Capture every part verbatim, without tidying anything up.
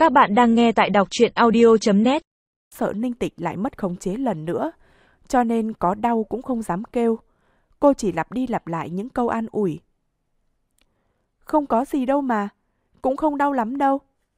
Các bạn đang nghe tại đọc truyện audio chấm net. Sợ Ninh Tịch lại mất khống chế lần nữa, cho nên có đau cũng không dám kêu. Cô chỉ lặp đi lặp lại những câu an ủi. Không có gì đâu mà, cũng không đau lắm đâu.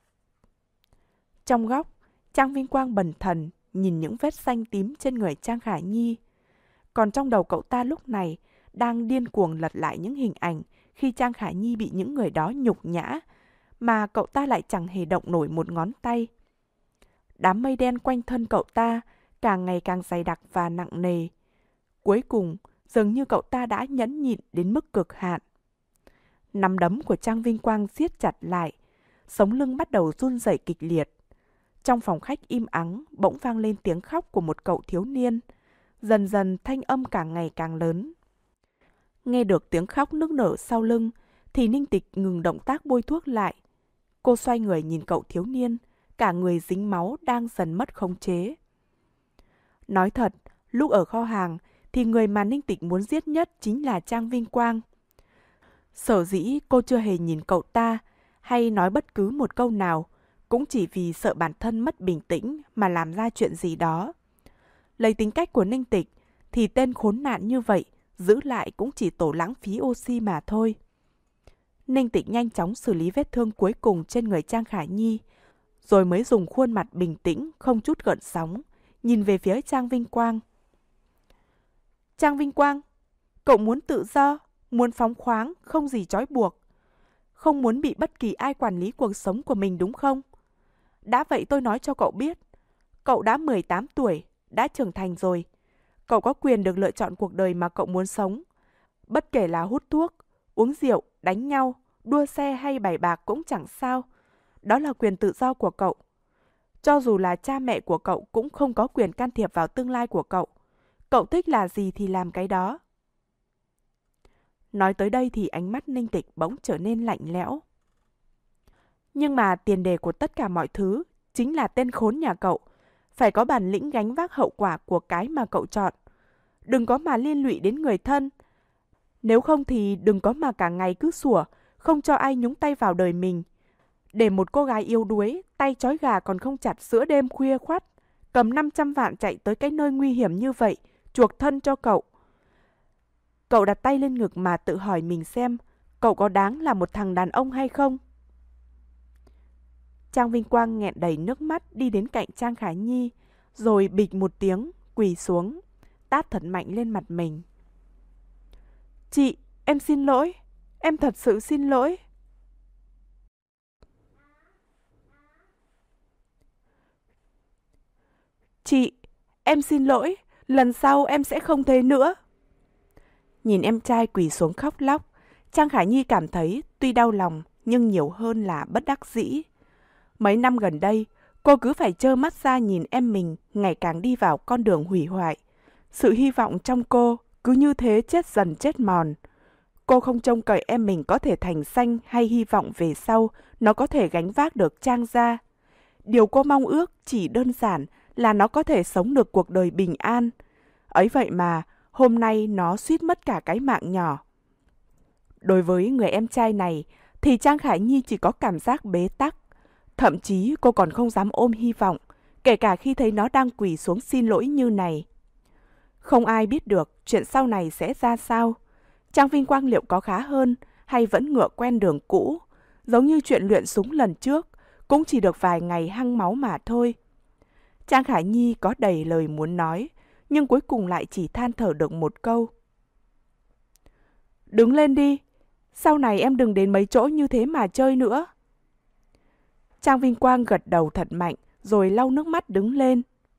Trong góc, Trang Vinh Quang bần thần nhìn những vết xanh tím trên người Trang Khả Nhi. Còn trong đầu cậu ta lúc này đang điên cuồng lật lại những hình ảnh khi Trang Khả Nhi bị những người đó nhục nhã, mà cậu ta lại chẳng hề động nổi một ngón tay. Đám mây đen quanh thân cậu ta càng ngày càng dày đặc và nặng nề. Cuối cùng, dường như cậu ta đã nhẫn nhịn đến mức cực hạn. Nắm đấm của Trang Vinh Quang siết chặt lại, sống lưng bắt đầu run rẩy kịch liệt. Trong phòng khách im ắng bỗng vang lên tiếng khóc của một cậu thiếu niên. Dần dần thanh âm càng ngày càng lớn. Nghe được tiếng khóc nức nở sau lưng thì Ninh Tịch ngừng động tác bôi thuốc lại. Cô xoay người nhìn cậu thiếu niên, cả người dính máu đang dần mất khống chế. Nói thật, lúc ở kho hàng thì người mà Ninh Tịch muốn giết nhất chính là Trang Vinh Quang. Sở dĩ cô chưa hề nhìn cậu ta hay nói bất cứ một câu nào, cũng chỉ vì sợ bản thân mất bình tĩnh mà làm ra chuyện gì đó. Lấy tính cách của Ninh Tịch thì tên khốn nạn như vậy giữ lại cũng chỉ tổ lãng phí oxy mà thôi. Ninh Tịch nhanh chóng xử lý vết thương cuối cùng trên người Trang Khả Nhi, rồi mới dùng khuôn mặt bình tĩnh, không chút gợn sóng, nhìn về phía Trang Vinh Quang. Trang Vinh Quang, cậu muốn tự do, muốn phóng khoáng, không gì trói buộc. Không muốn bị bất kỳ ai quản lý cuộc sống của mình đúng không? Đã vậy tôi nói cho cậu biết, cậu đã mười tám tuổi, đã trưởng thành rồi. Cậu có quyền được lựa chọn cuộc đời mà cậu muốn sống. Bất kể là hút thuốc, uống rượu, đánh nhau, đua xe hay bày bạc cũng chẳng sao. Đó là quyền tự do của cậu. Cho dù là cha mẹ của cậu cũng không có quyền can thiệp vào tương lai của cậu. Cậu thích là gì thì làm cái đó. Nói tới đây thì ánh mắt Ninh Tịch bỗng trở nên lạnh lẽo. Nhưng mà tiền đề của tất cả mọi thứ chính là tên khốn nhà cậu phải có bản lĩnh gánh vác hậu quả của cái mà cậu chọn. Đừng có mà liên lụy đến người thân. Nếu không thì đừng có mà cả ngày cứ sủa, không cho ai nhúng tay vào đời mình. Để một cô gái yếu đuối, tay trói gà còn không chặt giữa đêm khuya khoắt, cầm năm trăm vạn chạy tới cái nơi nguy hiểm như vậy, chuộc thân cho cậu. Cậu đặt tay lên ngực mà tự hỏi mình xem, cậu có đáng là một thằng đàn ông hay không? Trang Vinh Quang nghẹn đầy nước mắt đi đến cạnh Trang Khả Nhi, rồi bịch một tiếng, quỳ xuống, tát thật mạnh lên mặt mình. Chị, em xin lỗi, em thật sự xin lỗi. Chị, em xin lỗi, lần sau em sẽ không thế nữa. Nhìn em trai quỳ xuống khóc lóc, Trang Khả Nhi cảm thấy tuy đau lòng nhưng nhiều hơn là bất đắc dĩ. Mấy năm gần đây, cô cứ phải trơ mắt ra nhìn em mình ngày càng đi vào con đường hủy hoại. Sự hy vọng trong cô cứ như thế chết dần chết mòn. Cô không trông cậy em mình có thể thành xanh hay hy vọng về sau nó có thể gánh vác được Trang gia. Điều cô mong ước chỉ đơn giản là nó có thể sống được cuộc đời bình an. Ấy vậy mà, hôm nay nó suýt mất cả cái mạng nhỏ. Đối với người em trai này, thì Trang Khả Nhi chỉ có cảm giác bế tắc. Thậm chí cô còn không dám ôm hy vọng, kể cả khi thấy nó đang quỳ xuống xin lỗi như này. Không ai biết được chuyện sau này sẽ ra sao. Trang Vinh Quang liệu có khá hơn hay vẫn ngựa quen đường cũ, giống như chuyện luyện súng lần trước, cũng chỉ được vài ngày hăng máu mà thôi. Trang Khả Nhi có đầy lời muốn nói, nhưng cuối cùng lại chỉ than thở được một câu. Đứng lên đi, sau này em đừng đến mấy chỗ như thế mà chơi nữa. Trang Vinh Quang gật đầu thật mạnh, rồi lau nước mắt đứng lên.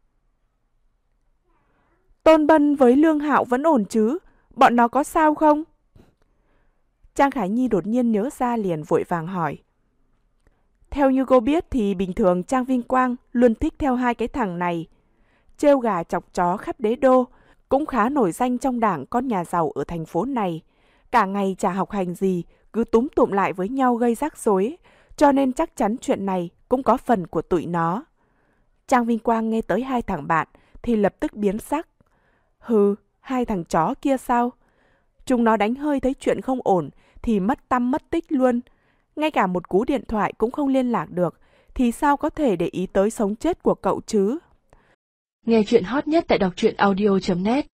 Tôn Bân với Lương Hạo vẫn ổn chứ? Bọn nó có sao không? Trang Khả Nhi đột nhiên nhớ ra liền vội vàng hỏi. Theo như cô biết thì bình thường Trang Vinh Quang luôn thích theo hai cái thằng này. Trêu gà chọc chó khắp đế đô, cũng khá nổi danh trong đảng con nhà giàu ở thành phố này. Cả ngày chả học hành gì, cứ túm tụm lại với nhau gây rắc rối, cho nên chắc chắn chuyện này cũng có phần của tụi nó. Trang Vinh Quang nghe tới hai thằng bạn thì lập tức biến sắc. Hừ, hai thằng chó kia sao? Chúng nó đánh hơi thấy chuyện không ổn thì mất tăm mất tích luôn. Ngay cả một cú điện thoại cũng không liên lạc được, thì sao có thể để ý tới sống chết của cậu chứ? Nghe chuyện hot nhất tại đọc truyện audio chấm net